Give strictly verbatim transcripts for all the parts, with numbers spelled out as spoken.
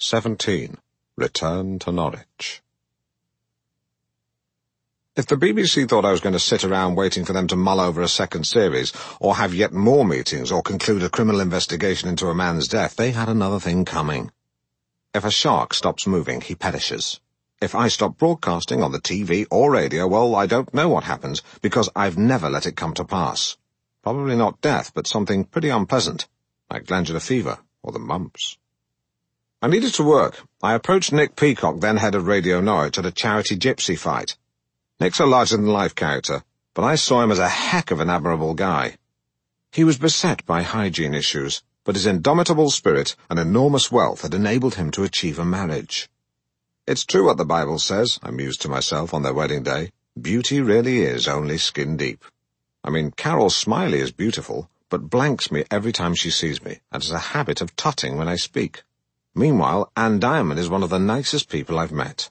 seventeen. Return to Norwich. If the B B C thought I was going to sit around waiting for them to mull over a second series, or have yet more meetings, or conclude a criminal investigation into a man's death, they had another thing coming. If a shark stops moving, he perishes. If I stop broadcasting on the T V or radio, well, I don't know what happens, because I've never let it come to pass. Probably not death, but something pretty unpleasant, like glandular fever or the mumps. I needed to work. I approached Nick Peacock, then head of Radio Norwich, at a charity gypsy fight. Nick's a larger-than-life character, but I saw him as a heck of an admirable guy. He was beset by hygiene issues, but his indomitable spirit and enormous wealth had enabled him to achieve a marriage. It's true what the Bible says, I mused to myself on their wedding day. Beauty really is only skin deep. I mean, Carol Smiley is beautiful, but blanks me every time she sees me, and has a habit of tutting when I speak. Meanwhile, Anne Diamond is one of the nicest people I've met.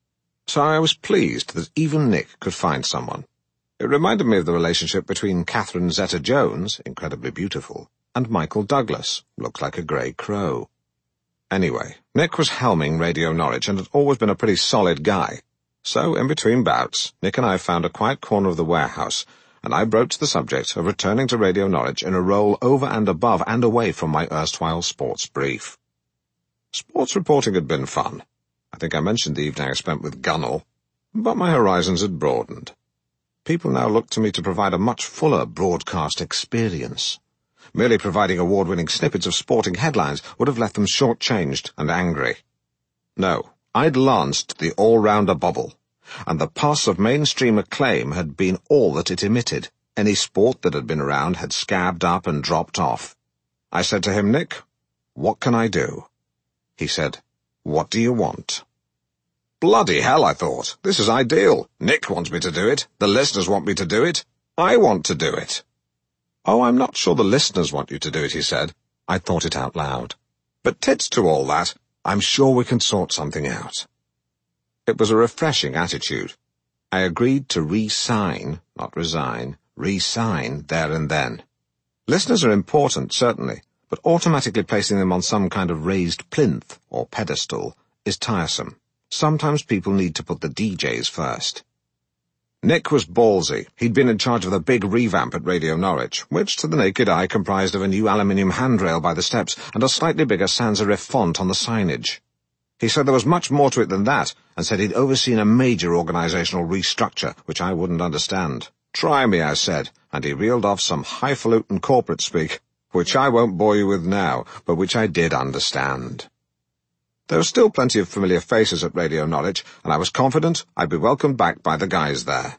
So I was pleased that even Nick could find someone. It reminded me of the relationship between Catherine Zeta-Jones, incredibly beautiful, and Michael Douglas, looked like a grey crow. Anyway, Nick was helming Radio Norwich and had always been a pretty solid guy. So, in between bouts, Nick and I found a quiet corner of the warehouse, and I broached the subject of returning to Radio Norwich in a role over and above and away from my erstwhile sports brief. Sports reporting had been fun. I think I mentioned the evening I spent with Gunnell, but my horizons had broadened. People now looked to me to provide a much fuller broadcast experience. Merely providing award-winning snippets of sporting headlines would have left them short-changed and angry. No, I'd lanced the all-rounder bubble, and the pus of mainstream acclaim had been all that it emitted. Any sport that had been around had scabbed up and dropped off. I said to him, Nick, what can I do? He said, what do you want? Bloody hell, I thought. This is ideal. Nick wants me to do it. The listeners want me to do it. I want to do it. Oh, I'm not sure the listeners want you to do it, he said. I thought it out loud. But tits to all that. I'm sure we can sort something out. It was a refreshing attitude. I agreed to re-sign, not resign, re-sign there and then. Listeners are important, certainly, but automatically placing them on some kind of raised plinth or pedestal is tiresome. Sometimes people need to put the D Js first. Nick was ballsy. He'd been in charge of the big revamp at Radio Norwich, which to the naked eye comprised of a new aluminium handrail by the steps and a slightly bigger sans serif font on the signage. He said there was much more to it than that, and said he'd overseen a major organizational restructure, which I wouldn't understand. Try me, I said, and he reeled off some highfalutin corporate speak, which I won't bore you with now, but which I did understand. There were still plenty of familiar faces at Radio Norwich, and I was confident I'd be welcomed back by the guys there.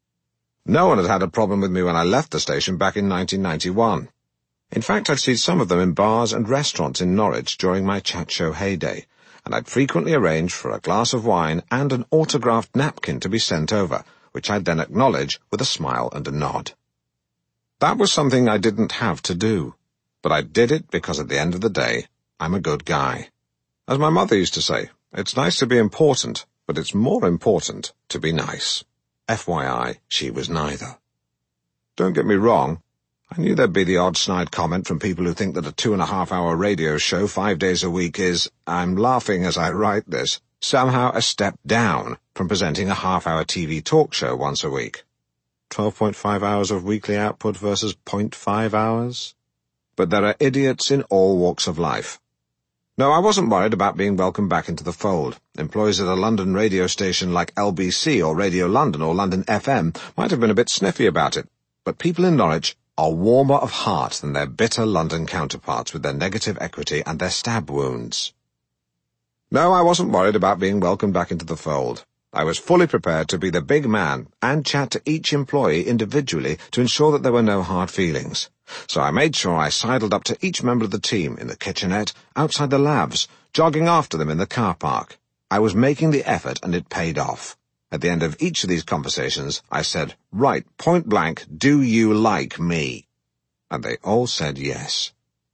No one had had a problem with me when I left the station back in nineteen ninety-one. In fact, I'd seen some of them in bars and restaurants in Norwich during my chat show heyday, and I'd frequently arranged for a glass of wine and an autographed napkin to be sent over, which I'd then acknowledge with a smile and a nod. That was something I didn't have to do, but I did it because at the end of the day, I'm a good guy. As my mother used to say, it's nice to be important, but it's more important to be nice. F Y I, she was neither. Don't get me wrong, I knew there'd be the odd snide comment from people who think that a two-and-a-half-hour radio show five days a week is, I'm laughing as I write this, somehow a step down from presenting a half-hour T V talk show once a week. twelve point five hours of weekly output versus zero point five hours? But there are idiots in all walks of life. No, I wasn't worried about being welcomed back into the fold. Employees at a London radio station like L B C or Radio London or London F M might have been a bit sniffy about it, but people in Norwich are warmer of heart than their bitter London counterparts with their negative equity and their stab wounds. No, I wasn't worried about being welcomed back into the fold. I was fully prepared to be the big man and chat to each employee individually to ensure that there were no hard feelings. So I made sure I sidled up to each member of the team in the kitchenette, outside the labs, jogging after them in the car park. I was making the effort, and it paid off. At the end of each of these conversations, I said, right, point blank, do you like me? And they all said yes.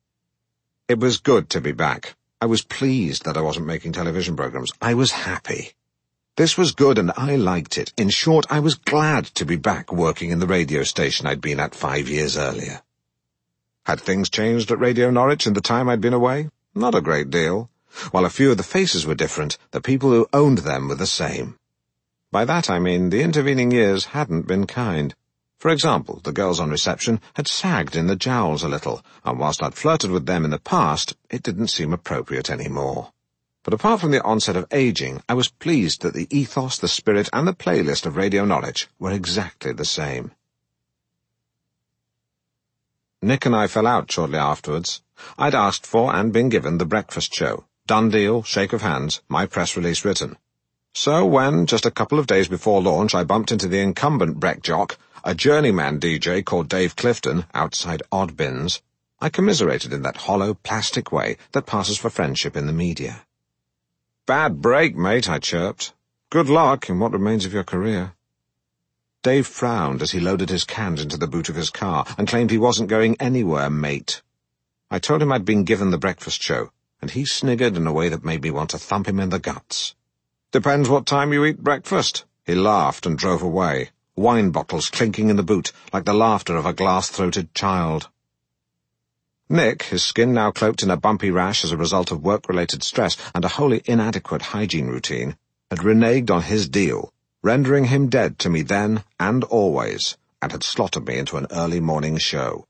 It was good to be back. I was pleased that I wasn't making television programs. I was happy. This was good, and I liked it. In short, I was glad to be back working in the radio station I'd been at five years earlier. Had things changed at Radio Norwich in the time I'd been away? Not a great deal. While a few of the faces were different, the people who owned them were the same. By that I mean the intervening years hadn't been kind. For example, the girls on reception had sagged in the jowls a little, and whilst I'd flirted with them in the past, it didn't seem appropriate anymore. But apart from the onset of aging, I was pleased that the ethos, the spirit, and the playlist of Radio Norwich were exactly the same. Nick and I fell out shortly afterwards. I'd asked for and been given the breakfast show. Done deal, shake of hands, my press release written. So when, just a couple of days before launch, I bumped into the incumbent Breck jock, a journeyman D J called Dave Clifton, outside Odd Bins, I commiserated in that hollow, plastic way that passes for friendship in the media. "Bad break, mate," I chirped. "Good luck in what remains of your career." Dave frowned as he loaded his cans into the boot of his car and claimed he wasn't going anywhere, mate. I told him I'd been given the breakfast show, and he sniggered in a way that made me want to thump him in the guts. "Depends what time you eat breakfast." He laughed and drove away, wine bottles clinking in the boot like the laughter of a glass-throated child. Nick, his skin now cloaked in a bumpy rash as a result of work-related stress and a wholly inadequate hygiene routine, had reneged on his deal, rendering him dead to me then and always, and had slotted me into an early morning show.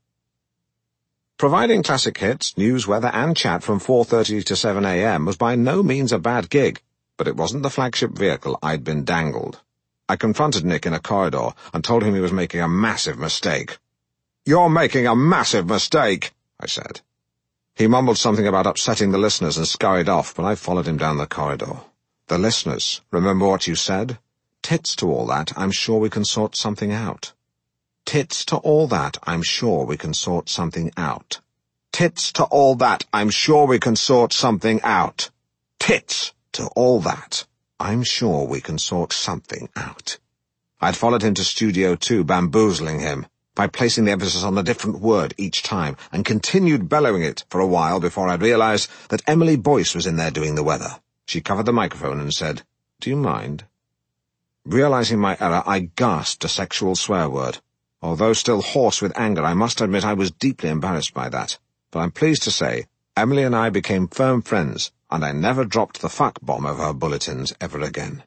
Providing classic hits, news, weather, and chat from four thirty to seven a m was by no means a bad gig, but it wasn't the flagship vehicle I'd been dangled. I confronted Nick in a corridor and told him he was making a massive mistake. "You're making a massive mistake," I said. He mumbled something about upsetting the listeners and scurried off, but I followed him down the corridor. "The listeners, remember what you said? Tits to all that, I'm sure we can sort something out. Tits to all that, I'm sure we can sort something out. Tits to all that, I'm sure we can sort something out. Tits to all that, I'm sure we can sort something out." I'd followed him to Studio Two, bamboozling him by placing the emphasis on a different word each time, and continued bellowing it for a while before I realized that Emily Boyce was in there doing the weather. She covered the microphone and said, "Do you mind?" Realizing my error, I gasped a sexual swear word. Although still hoarse with anger, I must admit I was deeply embarrassed by that. But I'm pleased to say, Emily and I became firm friends, and I never dropped the fuck bomb over her bulletins ever again.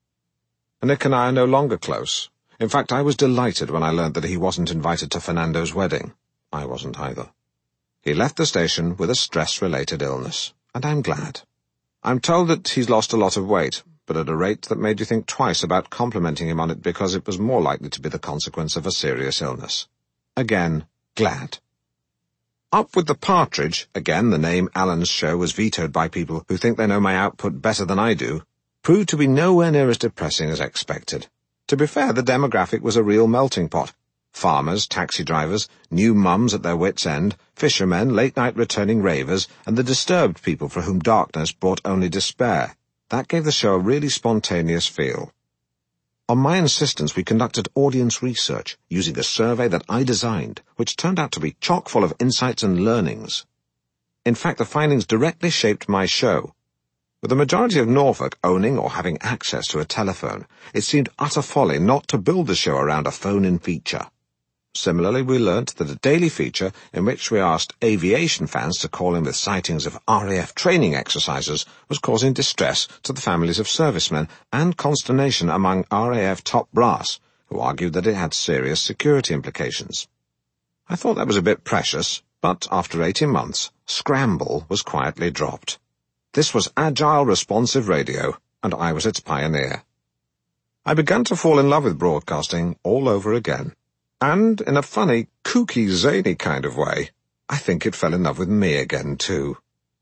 Nick and I are no longer close. In fact, I was delighted when I learned that he wasn't invited to Fernando's wedding. I wasn't either. He left the station with a stress-related illness, and I'm glad. I'm told that he's lost a lot of weight, but at a rate that made you think twice about complimenting him on it because it was more likely to be the consequence of a serious illness. Again, glad. Up with the Partridge, again the name Alan's show was vetoed by people who think they know my output better than I do, proved to be nowhere near as depressing as expected. To be fair, the demographic was a real melting pot. Farmers, taxi drivers, new mums at their wits' end, fishermen, late-night returning ravers, and the disturbed people for whom darkness brought only despair. That gave the show a really spontaneous feel. On my insistence, we conducted audience research using a survey that I designed, which turned out to be chock full of insights and learnings. In fact, the findings directly shaped my show. With the majority of Norfolk owning or having access to a telephone, it seemed utter folly not to build the show around a phone-in feature. Similarly, we learnt that a daily feature in which we asked aviation fans to call in with sightings of R A F training exercises was causing distress to the families of servicemen and consternation among R A F top brass, who argued that it had serious security implications. I thought that was a bit precious, but after eighteen months, Scramble was quietly dropped. This was agile, responsive radio, and I was its pioneer. I began to fall in love with broadcasting all over again. And, in a funny, kooky, zany kind of way, I think it fell in love with me again, too.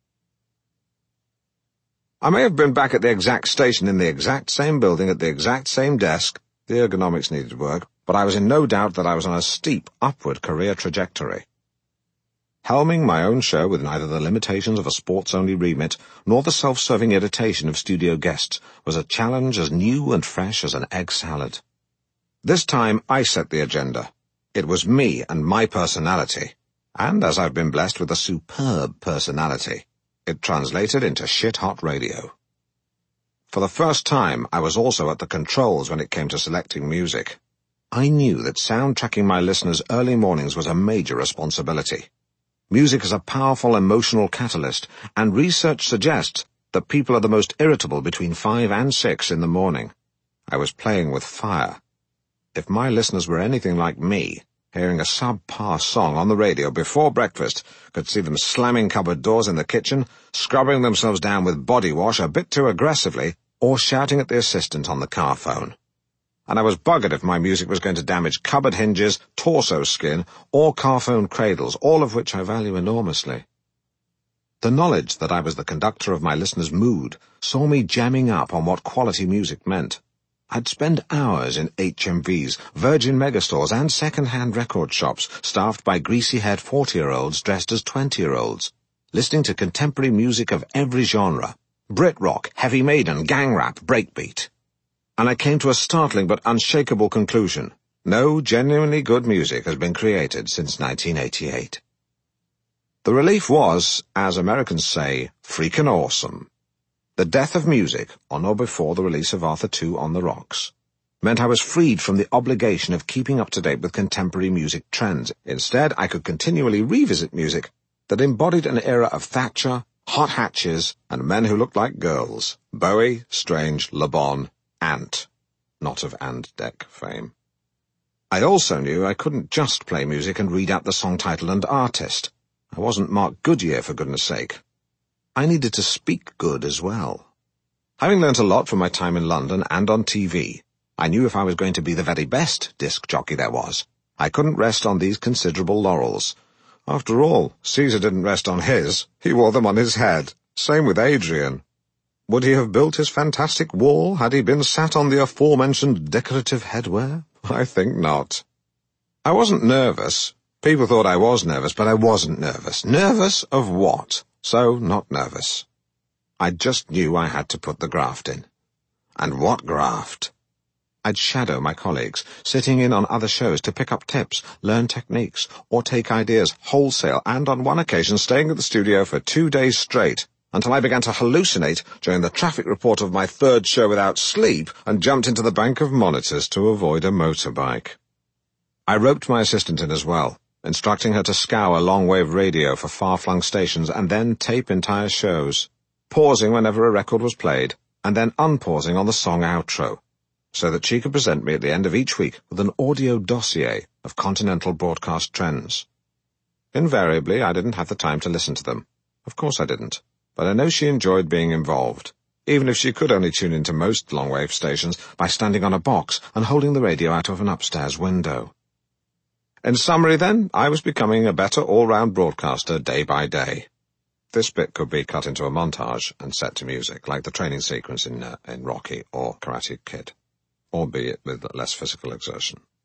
I may have been back at the exact station in the exact same building at the exact same desk. The ergonomics needed work, but I was in no doubt that I was on a steep, upward career trajectory. Helming my own show with neither the limitations of a sports-only remit nor the self-serving irritation of studio guests was a challenge as new and fresh as an egg salad. This time I set the agenda. It was me and my personality, and as I've been blessed with a superb personality, it translated into shit-hot radio. For the first time, I was also at the controls when it came to selecting music. I knew that soundtracking my listeners' early mornings was a major responsibility. Music is a powerful emotional catalyst, and research suggests that people are the most irritable between five and six in the morning. I was playing with fire. If my listeners were anything like me, hearing a subpar song on the radio before breakfast could see them slamming cupboard doors in the kitchen, scrubbing themselves down with body wash a bit too aggressively, or shouting at the assistant on the car phone. And I was buggered if my music was going to damage cupboard hinges, torso skin, or car phone cradles, all of which I value enormously. The knowledge that I was the conductor of my listeners' mood saw me jamming up on what quality music meant. I'd spend hours in H M Vs, Virgin megastores, and second-hand record shops staffed by greasy-haired forty-year-olds dressed as twenty-year-olds, listening to contemporary music of every genre, Brit rock, heavy maiden, gang rap, breakbeat. And I came to a startling but unshakable conclusion. No genuinely good music has been created since nineteen eighty-eight. The relief was, as Americans say, freaking awesome. The death of music, on or before the release of Arthur two on the Rocks, meant I was freed from the obligation of keeping up to date with contemporary music trends. Instead, I could continually revisit music that embodied an era of Thatcher, hot hatches, and men who looked like girls. Bowie, Strange, Le Bon, Ant. Not of And Deck fame. I also knew I couldn't just play music and read out the song title and artist. I wasn't Mark Goodyear, for goodness sake. I needed to speak good as well. Having learnt a lot from my time in London and on T V, I knew if I was going to be the very best disc jockey there was, I couldn't rest on these considerable laurels. After all, Caesar didn't rest on his, he wore them on his head. Same with Adrian. Would he have built his fantastic wall had he been sat on the aforementioned decorative headwear? I think not. I wasn't nervous. People thought I was nervous, but I wasn't nervous. Nervous of what? So, not nervous. I just knew I had to put the graft in. And what graft? I'd shadow my colleagues, sitting in on other shows to pick up tips, learn techniques, or take ideas wholesale, and on one occasion staying at the studio for two days straight, until I began to hallucinate during the traffic report of my third show without sleep and jumped into the bank of monitors to avoid a motorbike. I roped my assistant in as well, instructing her to scour long-wave radio for far-flung stations and then tape entire shows, pausing whenever a record was played, and then unpausing on the song outro, so that she could present me at the end of each week with an audio dossier of continental broadcast trends. Invariably, I didn't have the time to listen to them. Of course I didn't, but I know she enjoyed being involved, even if she could only tune into most long-wave stations by standing on a box and holding the radio out of an upstairs window. In summary, then, I was becoming a better all-round broadcaster day by day. This bit could be cut into a montage and set to music, like the training sequence in, uh, in Rocky or Karate Kid, albeit with less physical exertion.